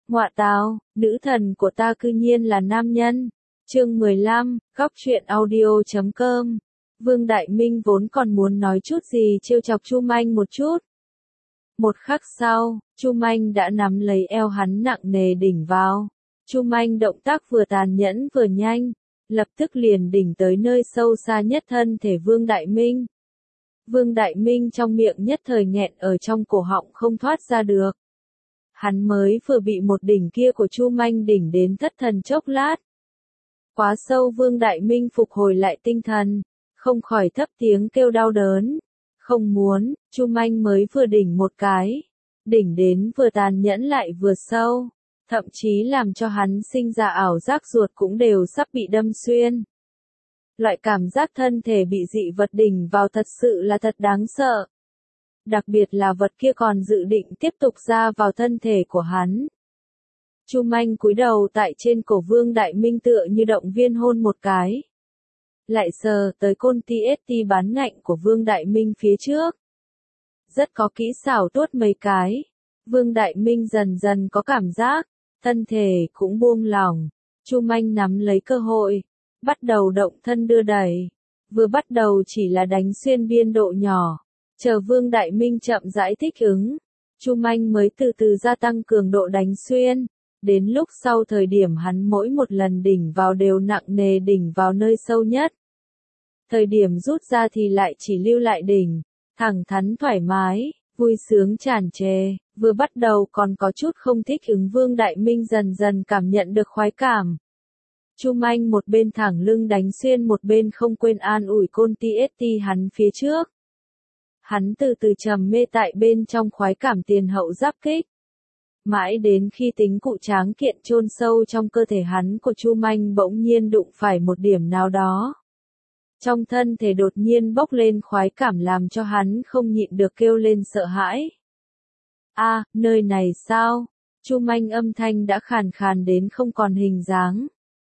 Ngọa tào, nữ thần của ta cư nhiên là nam nhân. Chương 15, góc truyện audio.com. Vương Đại Minh vốn còn muốn nói chút gì trêu chọc Chu Manh một chút. Một khắc sau, Chu Manh đã nắm lấy eo hắn nặng nề đỉnh vào. Chu Manh động tác vừa tàn nhẫn vừa nhanh, lập tức liền đỉnh tới nơi sâu xa nhất thân thể Vương Đại Minh. Vương Đại Minh trong miệng nhất thời nghẹn ở trong cổ họng không thoát ra được. Hắn mới vừa bị một đỉnh kia của Chu Manh đỉnh đến thất thần chốc lát. Quá sâu Vương Đại Minh phục hồi lại tinh thần, không khỏi thấp tiếng kêu đau đớn. Không muốn, Chu Manh mới vừa đỉnh một cái. Đỉnh đến vừa tàn nhẫn lại vừa sâu, thậm chí làm cho hắn sinh ra ảo giác ruột cũng đều sắp bị đâm xuyên. Loại cảm giác thân thể bị dị vật đỉnh vào thật sự là thật đáng sợ. Đặc biệt là vật kia còn dự định tiếp tục ra vào thân thể của hắn. Chu Manh cúi đầu tại trên cổ Vương Đại Minh tựa như động viên hôn một cái. Lại sờ tới côn TST bán ngạnh của Vương Đại Minh phía trước. Rất có kỹ xảo tuốt mấy cái. Vương Đại Minh dần dần có cảm giác, thân thể cũng buông lỏng. Chu Manh nắm lấy cơ hội, bắt đầu động thân đưa đẩy. Vừa bắt đầu chỉ là đánh xuyên biên độ nhỏ. Chờ Vương Đại Minh chậm rãi thích ứng, Chu Manh mới từ từ gia tăng cường độ đánh xuyên. Đến lúc sau thời điểm hắn mỗi một lần đỉnh vào đều nặng nề đỉnh vào nơi sâu nhất. Thời điểm rút ra thì lại chỉ lưu lại đỉnh, thẳng thắn thoải mái, vui sướng tràn trề. Vừa bắt đầu còn có chút không thích ứng Vương Đại Minh dần dần cảm nhận được khoái cảm. Chu Manh một bên thẳng lưng đánh xuyên một bên không quên an ủi côn TST hắn phía trước. Hắn từ từ trầm mê tại bên trong khoái cảm tiền hậu giáp kích. Mãi đến khi tính cụ tráng kiện chôn sâu trong cơ thể hắn của Chu Manh bỗng nhiên đụng phải một điểm nào đó. Trong thân thể đột nhiên bốc lên khoái cảm làm cho hắn không nhịn được kêu lên sợ hãi. A, nơi này sao? Chu Manh âm thanh đã khàn khàn đến không còn hình dáng.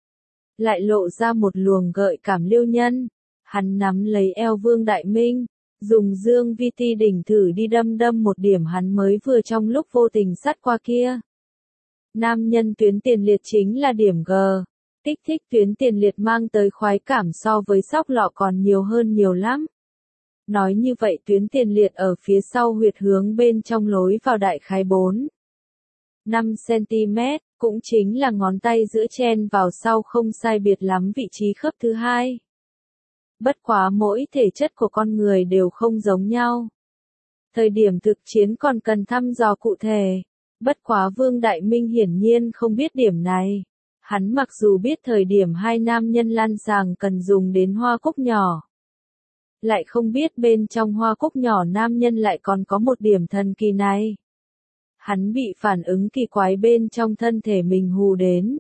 Lại lộ ra một luồng gợi cảm liêu nhân. Hắn nắm lấy eo Vương Đại Minh, dùng dương vi ti đỉnh thử đi đâm một điểm hắn mới vừa trong lúc vô tình sát qua kia. Nam nhân tuyến tiền liệt chính là điểm G. Kích thích tuyến tiền liệt mang tới khoái cảm so với sóc lọ còn nhiều hơn nhiều lắm. Nói như vậy tuyến tiền liệt ở phía sau huyệt hướng bên trong lối vào đại khái 4-5 cm, cũng chính là ngón tay giữa chen vào sau không sai biệt lắm vị trí khớp thứ hai. Bất quá mỗi thể chất của con người đều không giống nhau. Thời điểm thực chiến còn cần thăm dò cụ thể. Bất quá Vương Đại Minh hiển nhiên không biết điểm này. Hắn mặc dù biết thời điểm hai nam nhân lan sàng cần dùng đến hoa cúc nhỏ. Lại không biết bên trong hoa cúc nhỏ nam nhân lại còn có một điểm thần kỳ này. Hắn bị phản ứng kỳ quái bên trong thân thể mình hù đến.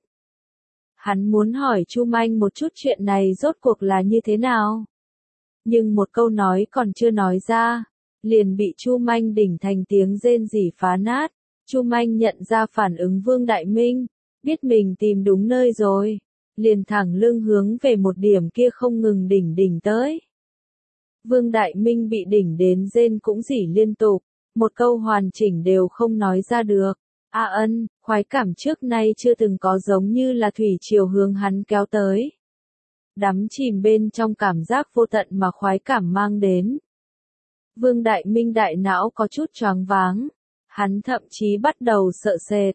Hắn muốn hỏi Chu Manh một chút chuyện này rốt cuộc là như thế nào. Nhưng một câu nói còn chưa nói ra, liền bị Chu Manh đỉnh thành tiếng rên rỉ phá nát. Chu Manh nhận ra phản ứng Vương Đại Minh, biết mình tìm đúng nơi rồi, liền thẳng lưng hướng về một điểm kia không ngừng đỉnh tới. Vương Đại Minh bị đỉnh đến rên cũng rỉ liên tục, một câu hoàn chỉnh đều không nói ra được. A ân, khoái cảm trước nay chưa từng có giống như là thủy triều hướng hắn kéo tới. Đắm chìm bên trong cảm giác vô tận mà khoái cảm mang đến. Vương Đại Minh đại não có chút choáng váng. Hắn thậm chí bắt đầu sợ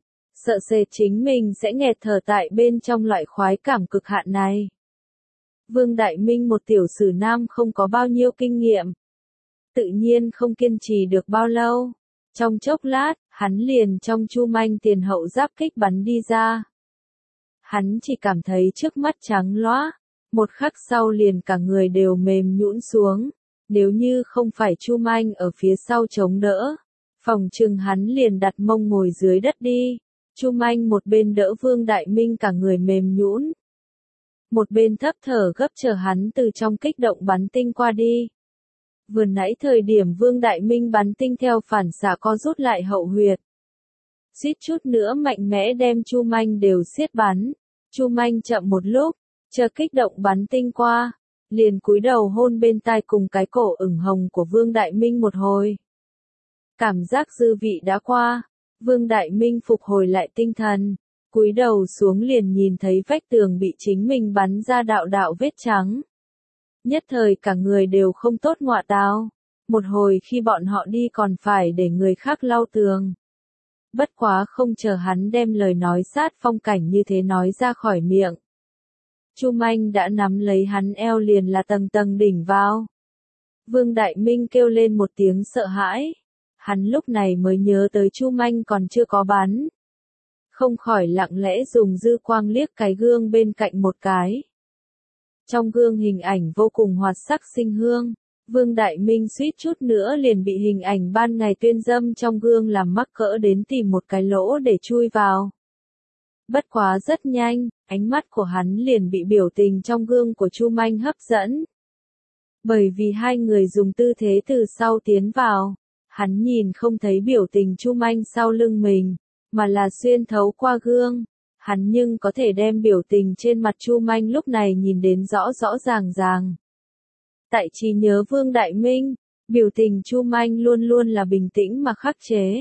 sệt chính mình sẽ nghẹt thở tại bên trong loại khoái cảm cực hạn này. Vương Đại Minh một tiểu sử nam không có bao nhiêu kinh nghiệm. Tự nhiên không kiên trì được bao lâu. Trong chốc lát, hắn liền trong Chu Manh tiền hậu giáp kích bắn đi ra. Hắn chỉ cảm thấy trước mắt trắng loá, một khắc sau liền cả người đều mềm nhũn xuống. Nếu như không phải Chu Manh ở phía sau chống đỡ, phòng chừng hắn liền đặt mông ngồi dưới đất đi. Chu Manh một bên đỡ Vương Đại Minh cả người mềm nhũn, một bên thấp thở gấp chờ hắn từ trong kích động bắn tinh qua đi. Vừa nãy thời điểm Vương Đại Minh bắn tinh theo phản xạ co rút lại hậu huyệt. Suýt chút nữa mạnh mẽ đem Chu Manh đều siết bắn. Chu Manh chậm một lúc, chờ kích động bắn tinh qua, liền cúi đầu hôn bên tai cùng cái cổ ửng hồng của Vương Đại Minh một hồi. Cảm giác dư vị đã qua, Vương Đại Minh phục hồi lại tinh thần, cúi đầu xuống liền nhìn thấy vách tường bị chính mình bắn ra đạo đạo vết trắng. Nhất thời cả người đều không tốt ngọa tào, một hồi khi bọn họ đi còn phải để người khác lau tường. Bất quá không chờ hắn đem lời nói sát phong cảnh như thế nói ra khỏi miệng. Chu Manh đã nắm lấy hắn eo liền là tầng tầng đỉnh vào. Vương Đại Minh kêu lên một tiếng sợ hãi. Hắn lúc này mới nhớ tới Chu Manh còn chưa có bắn. Không khỏi lặng lẽ dùng dư quang liếc cái gương bên cạnh một cái. Trong gương hình ảnh vô cùng hoạt sắc sinh hương. Vương Đại Minh suýt chút nữa liền bị hình ảnh ban ngày tuyên dâm trong gương làm mắc cỡ đến tìm một cái lỗ để chui vào. Bất quá rất nhanh, ánh mắt của hắn liền bị biểu tình trong gương của Chu Manh hấp dẫn. Bởi vì hai người dùng tư thế từ sau tiến vào, hắn nhìn không thấy biểu tình Chu Manh sau lưng mình, mà là xuyên thấu qua gương. Hắn nhưng có thể đem biểu tình trên mặt Chu Manh lúc này nhìn đến rõ rõ ràng ràng. Tại trí nhớ Vương Đại Minh, biểu tình Chu Manh luôn luôn là bình tĩnh mà khắc chế.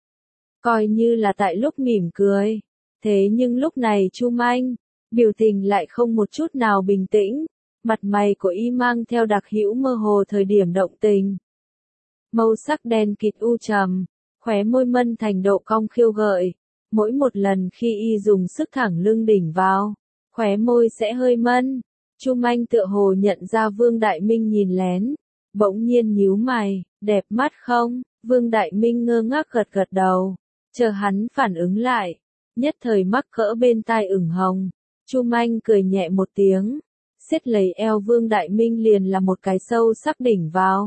Coi như là tại lúc mỉm cười. Thế nhưng lúc này Chu Manh, biểu tình lại không một chút nào bình tĩnh, mặt mày của y mang theo đặc hữu mơ hồ thời điểm động tình. Màu sắc đen kịt u trầm, khóe môi mân thành độ cong khiêu gợi, mỗi một lần khi y dùng sức thẳng lưng đỉnh vào, khóe môi sẽ hơi mân. Chu Manh tựa hồ nhận ra Vương Đại Minh nhìn lén, bỗng nhiên nhíu mày, đẹp mắt không? Vương Đại Minh ngơ ngác gật gật đầu, chờ hắn phản ứng lại. Nhất thời mắc cỡ bên tai ửng hồng, Chu Manh cười nhẹ một tiếng, siết lấy eo Vương Đại Minh liền là một cái sâu sắc đỉnh vào.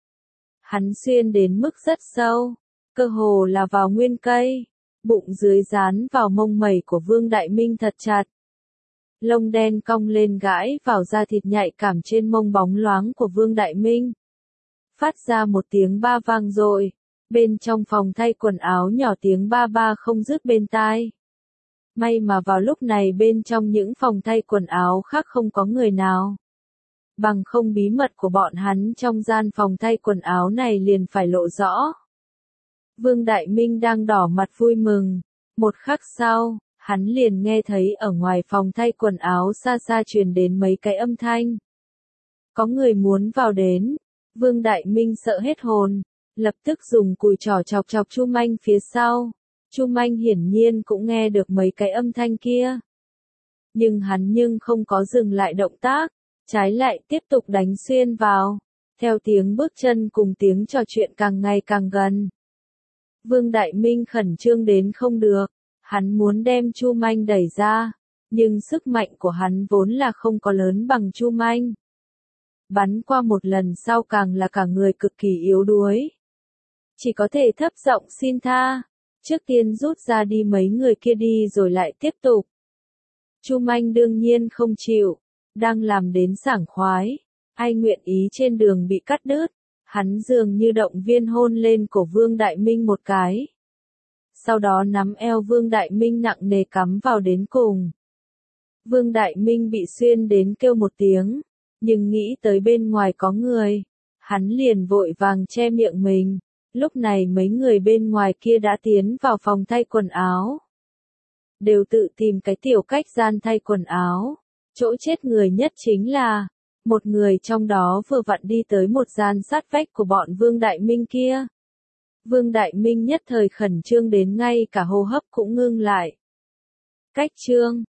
Hắn xuyên đến mức rất sâu, cơ hồ là vào nguyên cây, bụng dưới dán vào mông mẩy của Vương Đại Minh thật chặt. Lông đen cong lên gãi vào da thịt nhạy cảm trên mông bóng loáng của Vương Đại Minh. Phát ra một tiếng ba vang dội, bên trong phòng thay quần áo nhỏ tiếng ba ba không dứt bên tai. May mà vào lúc này bên trong những phòng thay quần áo khác không có người nào. Bằng không bí mật của bọn hắn trong gian phòng thay quần áo này liền phải lộ rõ. Vương Đại Minh đang đỏ mặt vui mừng. Một khắc sau, hắn liền nghe thấy ở ngoài phòng thay quần áo xa xa truyền đến mấy cái âm thanh. Có người muốn vào đến. Vương Đại Minh sợ hết hồn, lập tức dùng cùi trỏ chọc chọc Chu Manh phía sau. Chu Manh hiển nhiên cũng nghe được mấy cái âm thanh kia. Nhưng hắn không có dừng lại động tác, trái lại tiếp tục đánh xuyên vào, theo tiếng bước chân cùng tiếng trò chuyện càng ngày càng gần. Vương Đại Minh khẩn trương đến không được, hắn muốn đem Chu Manh đẩy ra, nhưng sức mạnh của hắn vốn là không có lớn bằng Chu Manh. Bắn qua một lần sau càng là cả người cực kỳ yếu đuối. Chỉ có thể thấp giọng xin tha. Trước tiên rút ra đi mấy người kia đi rồi lại tiếp tục. Chu Manh đương nhiên không chịu, đang làm đến sảng khoái, ai nguyện ý trên đường bị cắt đứt, hắn dường như động viên hôn lên cổ Vương Đại Minh một cái. Sau đó nắm eo Vương Đại Minh nặng nề cắm vào đến cùng. Vương Đại Minh bị xuyên đến kêu một tiếng, nhưng nghĩ tới bên ngoài có người, hắn liền vội vàng che miệng mình. Lúc này mấy người bên ngoài kia đã tiến vào phòng thay quần áo. Đều tự tìm cái tiểu cách gian thay quần áo. Chỗ chết người nhất chính là, một người trong đó vừa vặn đi tới một gian sát vách của bọn Vương Đại Minh kia. Vương Đại Minh nhất thời khẩn trương đến ngay cả hô hấp cũng ngưng lại. Cách chương